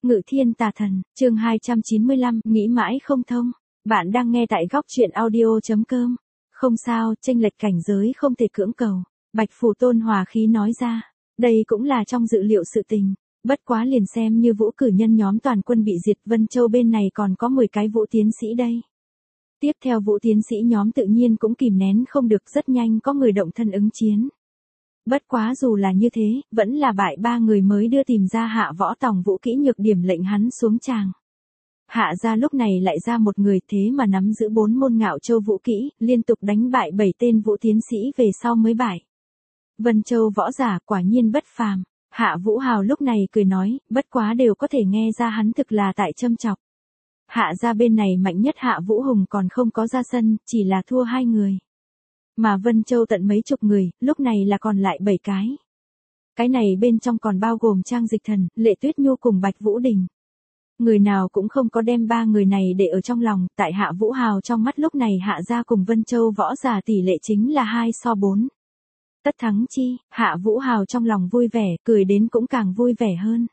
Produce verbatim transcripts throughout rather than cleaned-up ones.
Ngự thiên tà thần, chương hai trăm chín mươi lăm, nghĩ mãi không thông. Bạn đang nghe tại góc truyện audio.com. Không sao, chênh lệch cảnh giới không thể cưỡng cầu. Bạch Phù Tôn hòa khí nói ra. Đây cũng là trong dự liệu sự tình. Bất quá liền xem như vũ cử nhân nhóm toàn quân bị diệt, Vân Châu bên này còn có mười cái vũ tiến sĩ đây. Tiếp theo vũ tiến sĩ nhóm tự nhiên cũng kìm nén không được, rất nhanh có người động thân ứng chiến. Bất quá dù là như thế, vẫn là bại ba người mới đưa tìm ra Hạ Võ Tòng vũ kỹ nhược điểm lệnh hắn xuống tràng. Hạ gia lúc này lại ra một người thế mà nắm giữ bốn môn Ngạo Châu vũ kỹ, liên tục đánh bại bảy tên vũ tiến sĩ về sau mới bại. Vân Châu võ giả quả nhiên bất phàm. Hạ Vũ Hào lúc này cười nói, bất quá đều có thể nghe ra hắn thực là tại châm chọc. Hạ gia bên này mạnh nhất Hạ Vũ Hùng còn không có ra sân, chỉ là thua hai người. Mà Vân Châu tận mấy chục người, lúc này là còn lại bảy cái. Cái này bên trong còn bao gồm Trang Dịch Thần, Lệ Tuyết Nhu cùng Bạch Vũ Đình. Người nào cũng không có đem ba người này để ở trong lòng, tại Hạ Vũ Hào trong mắt lúc này Hạ gia cùng Vân Châu võ giả tỷ lệ chính là hai so bốn. Tất thắng chi, Hạ Vũ Hào trong lòng vui vẻ, cười đến cũng càng vui vẻ hơn.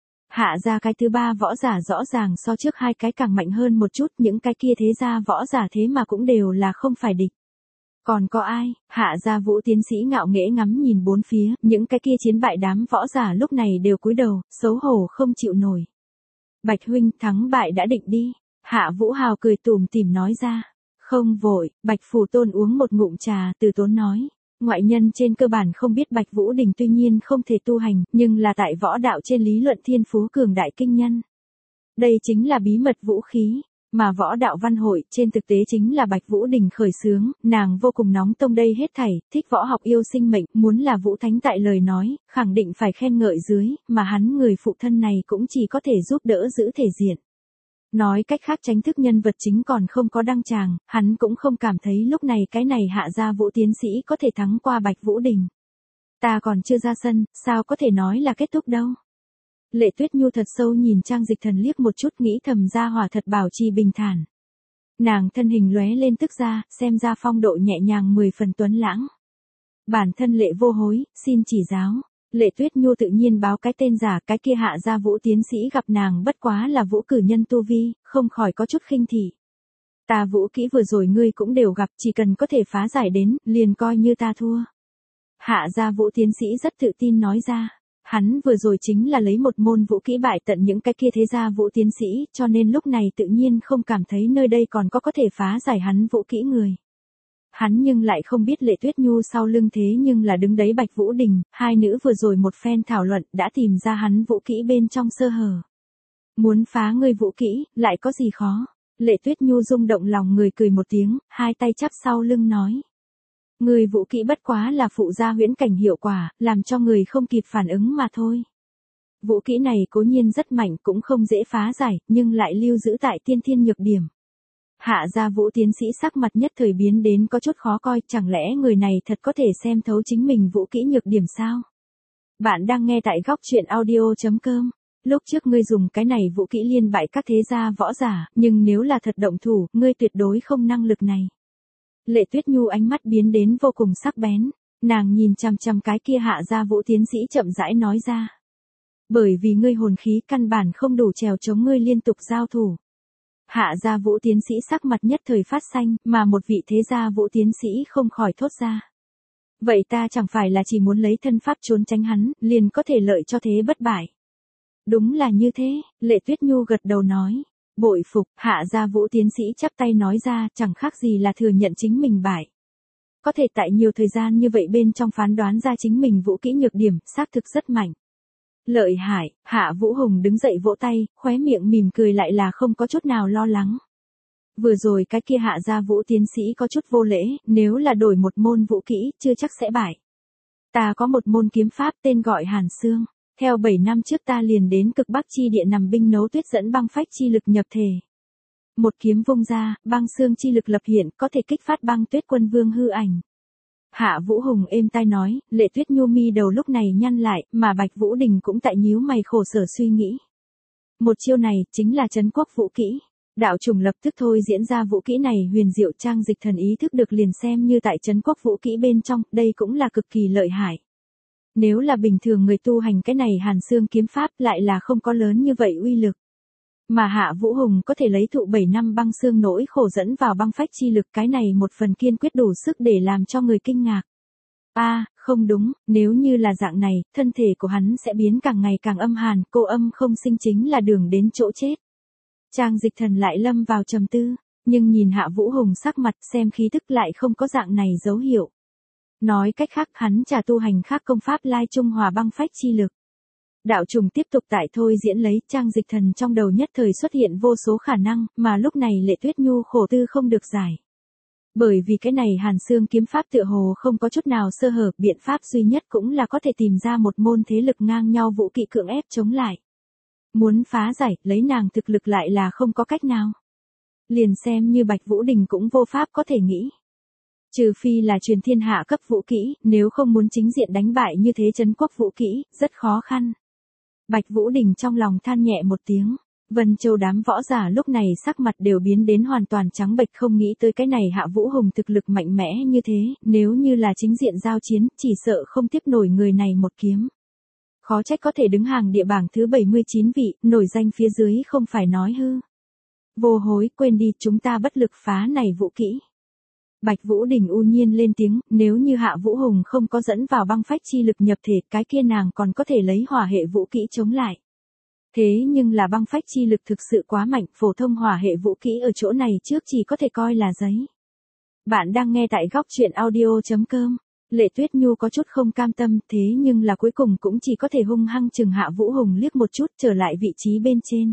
Hạ gia cái thứ ba võ giả rõ ràng so trước hai cái càng mạnh hơn một chút, những cái kia thế gia võ giả thế mà cũng đều là không phải địch. Còn có ai? Hạ gia vũ tiến sĩ ngạo nghễ ngắm nhìn bốn phía, những cái kia chiến bại đám võ giả lúc này đều cúi đầu, xấu hổ không chịu nổi. Bạch huynh, thắng bại đã định đi. Hạ Vũ Hào cười tủm tỉm nói ra. Không vội, Bạch Phù Tôn uống một ngụm trà, từ tốn nói. Ngoại nhân trên cơ bản không biết Bạch Vũ Đình tuy nhiên không thể tu hành, nhưng là tại võ đạo trên lý luận thiên phú cường đại kinh nhân. Đây chính là bí mật vũ khí. Mà võ đạo văn hội trên thực tế chính là Bạch Vũ Đình khởi xướng, nàng vô cùng nóng tông đây hết thảy, thích võ học yêu sinh mệnh, muốn là Vũ Thánh tại lời nói, khẳng định phải khen ngợi dưới, mà hắn người phụ thân này cũng chỉ có thể giúp đỡ giữ thể diện. Nói cách khác tránh thức nhân vật chính còn không có đăng tràng, hắn cũng không cảm thấy lúc này cái này Hạ gia vũ tiến sĩ có thể thắng qua Bạch Vũ Đình. Ta còn chưa ra sân, sao có thể nói là kết thúc đâu. Lệ Tuyết Nhu thật sâu nhìn Trang Dịch Thần liếc một chút, nghĩ thầm gia hỏa thật bảo trì bình thản. Nàng thân hình lóe lên tức ra, xem ra phong độ nhẹ nhàng mười phần tuấn lãng. Bản thân Lệ vô hối, xin chỉ giáo. Lệ Tuyết Nhu tự nhiên báo cái tên giả, cái kia Hạ gia vũ tiến sĩ gặp nàng bất quá là vũ cử nhân tu vi, không khỏi có chút khinh thị. Ta vũ kỹ vừa rồi ngươi cũng đều gặp, chỉ cần có thể phá giải đến, liền coi như ta thua. Hạ gia vũ tiến sĩ rất tự tin nói ra. Hắn vừa rồi chính là lấy một môn vũ kỹ bại tận những cái kia thế gia vũ tiến sĩ, cho nên lúc này tự nhiên không cảm thấy nơi đây còn có có thể phá giải hắn vũ kỹ người. Hắn nhưng lại không biết Lệ Tuyết Nhu sau lưng thế nhưng là đứng đấy Bạch Vũ Đình, hai nữ vừa rồi một phen thảo luận đã tìm ra hắn vũ kỹ bên trong sơ hở. Muốn phá ngươi vũ kỹ, lại có gì khó? Lệ Tuyết Nhu rung động lòng người cười một tiếng, hai tay chắp sau lưng nói. Người vũ kỹ bất quá là phụ gia huyễn cảnh hiệu quả, làm cho người không kịp phản ứng mà thôi. Vũ kỹ này cố nhiên rất mạnh cũng không dễ phá giải, nhưng lại lưu giữ tại tiên thiên nhược điểm. Hạ gia vũ tiến sĩ sắc mặt nhất thời biến đến có chút khó coi, chẳng lẽ người này thật có thể xem thấu chính mình vũ kỹ nhược điểm sao? Bạn đang nghe tại góc truyện audio.com. Lúc trước ngươi dùng cái này vũ kỹ liên bại các thế gia võ giả, nhưng nếu là thật động thủ, ngươi tuyệt đối không năng lực này. Lệ Tuyết Nhu ánh mắt biến đến vô cùng sắc bén, nàng nhìn chằm chằm cái kia Hạ gia vũ tiến sĩ chậm rãi nói ra. Bởi vì ngươi hồn khí căn bản không đủ trèo chống ngươi liên tục giao thủ. Hạ gia vũ tiến sĩ sắc mặt nhất thời phát xanh, mà một vị thế gia vũ tiến sĩ không khỏi thốt ra. Vậy ta chẳng phải là chỉ muốn lấy thân pháp trốn tránh hắn, liền có thể lợi cho thế bất bại. Đúng là như thế, Lệ Tuyết Nhu gật đầu nói. Bội phục, Hạ gia vũ tiến sĩ chắp tay nói ra, chẳng khác gì là thừa nhận chính mình bại. Có thể tại nhiều thời gian như vậy bên trong phán đoán ra chính mình vũ kỹ nhược điểm, xác thực rất mạnh. Lợi hại, Hạ Vũ Hùng đứng dậy vỗ tay, khóe miệng mỉm cười lại là không có chút nào lo lắng. Vừa rồi cái kia Hạ gia vũ tiến sĩ có chút vô lễ, nếu là đổi một môn vũ kỹ, chưa chắc sẽ bại. Ta có một môn kiếm pháp tên gọi Hàn Xương. Theo bảy năm trước ta liền đến cực bắc chi địa nằm binh nấu tuyết dẫn băng phách chi lực nhập thể. Một kiếm vung ra, băng xương chi lực lập hiện, có thể kích phát băng tuyết quân vương hư ảnh. Hạ Vũ Hùng êm tai nói, Lệ Tuyết Nhu mi đầu lúc này nhăn lại, mà Bạch Vũ Đình cũng tại nhíu mày khổ sở suy nghĩ. Một chiêu này, chính là trấn quốc vũ kỹ. Đạo trùng lập tức thôi diễn ra vũ kỹ này huyền diệu, Trang Dịch Thần ý thức được liền xem như tại trấn quốc vũ kỹ bên trong, đây cũng là cực kỳ lợi hại. Nếu là bình thường người tu hành cái này Hàn Xương kiếm pháp lại là không có lớn như vậy uy lực. Mà Hạ Vũ Hùng có thể lấy thụ bảy năm băng xương nỗi khổ dẫn vào băng phách chi lực, cái này một phần kiên quyết đủ sức để làm cho người kinh ngạc. A, à, không đúng, nếu như là dạng này, thân thể của hắn sẽ biến càng ngày càng âm hàn, cô âm không sinh chính là đường đến chỗ chết. Trang Dịch Thần lại lâm vào trầm tư, nhưng nhìn Hạ Vũ Hùng sắc mặt xem khí tức lại không có dạng này dấu hiệu. Nói cách khác hắn trà tu hành khác công pháp lai trung hòa băng phách chi lực. Đạo trùng tiếp tục tại thôi diễn lấy, Trang Dịch Thần trong đầu nhất thời xuất hiện vô số khả năng, mà lúc này Lệ Tuyết Nhu khổ tư không được giải. Bởi vì cái này Hàn Xương kiếm pháp tựa hồ không có chút nào sơ hở, biện pháp duy nhất cũng là có thể tìm ra một môn thế lực ngang nhau vũ kỵ cưỡng ép chống lại. Muốn phá giải, lấy nàng thực lực lại là không có cách nào. Liền xem như Bạch Vũ Đình cũng vô pháp có thể nghĩ. Trừ phi là truyền thiên hạ cấp vũ kỹ, nếu không muốn chính diện đánh bại như thế trấn quốc vũ kỹ, rất khó khăn. Bạch Vũ Đình trong lòng than nhẹ một tiếng. Vân Châu đám võ giả lúc này sắc mặt đều biến đến hoàn toàn trắng bệch, không nghĩ tới cái này Hạ Vũ Hùng thực lực mạnh mẽ như thế, nếu như là chính diện giao chiến, chỉ sợ không tiếp nổi người này một kiếm. Khó trách có thể đứng hàng địa bảng thứ bảy mươi chín vị, nổi danh phía dưới không phải nói hư. Vô hối, quên đi, chúng ta bất lực phá này vũ kỹ. Bạch Vũ Đình u nhiên lên tiếng, nếu như Hạ Vũ Hùng không có dẫn vào băng phách chi lực nhập thể, cái kia nàng còn có thể lấy hỏa hệ vũ kỹ chống lại. Thế nhưng là băng phách chi lực thực sự quá mạnh, phổ thông hỏa hệ vũ kỹ ở chỗ này trước chỉ có thể coi là giấy. Bạn đang nghe tại góc truyện audio chấm com. Lệ Tuyết Nhu có chút không cam tâm, thế nhưng là cuối cùng cũng chỉ có thể hung hăng chừng Hạ Vũ Hùng liếc một chút, trở lại vị trí bên trên.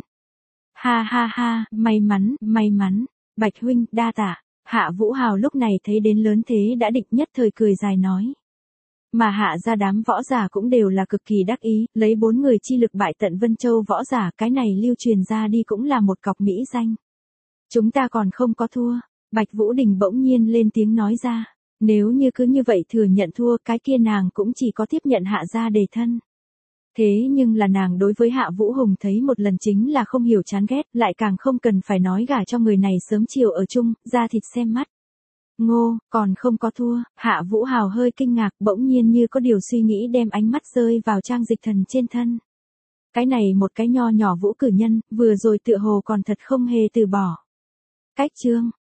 Ha ha ha, may mắn, may mắn, Bạch huynh, đa tạ. Hạ Vũ Hào lúc này thấy đến lớn thế đã định, nhất thời cười dài nói. Mà hạ ra đám võ giả cũng đều là cực kỳ đắc ý, lấy bốn người chi lực bại tận Vân Châu võ giả, cái này lưu truyền ra đi cũng là một cọc mỹ danh. Chúng ta còn không có thua, Bạch Vũ Đình bỗng nhiên lên tiếng nói ra, nếu như cứ như vậy thừa nhận thua, cái kia nàng cũng chỉ có tiếp nhận hạ ra đề thân. Thế nhưng là nàng đối với Hạ Vũ Hùng thấy một lần chính là không hiểu chán ghét, lại càng không cần phải nói gả cho người này sớm chiều ở chung, da thịt xem mắt. Ngô, còn không có thua, Hạ Vũ Hào hơi kinh ngạc, bỗng nhiên như có điều suy nghĩ đem ánh mắt rơi vào Trang Dịch Thần trên thân. Cái này một cái nho nhỏ vũ cử nhân, vừa rồi tựa hồ còn thật không hề từ bỏ. Cách chương,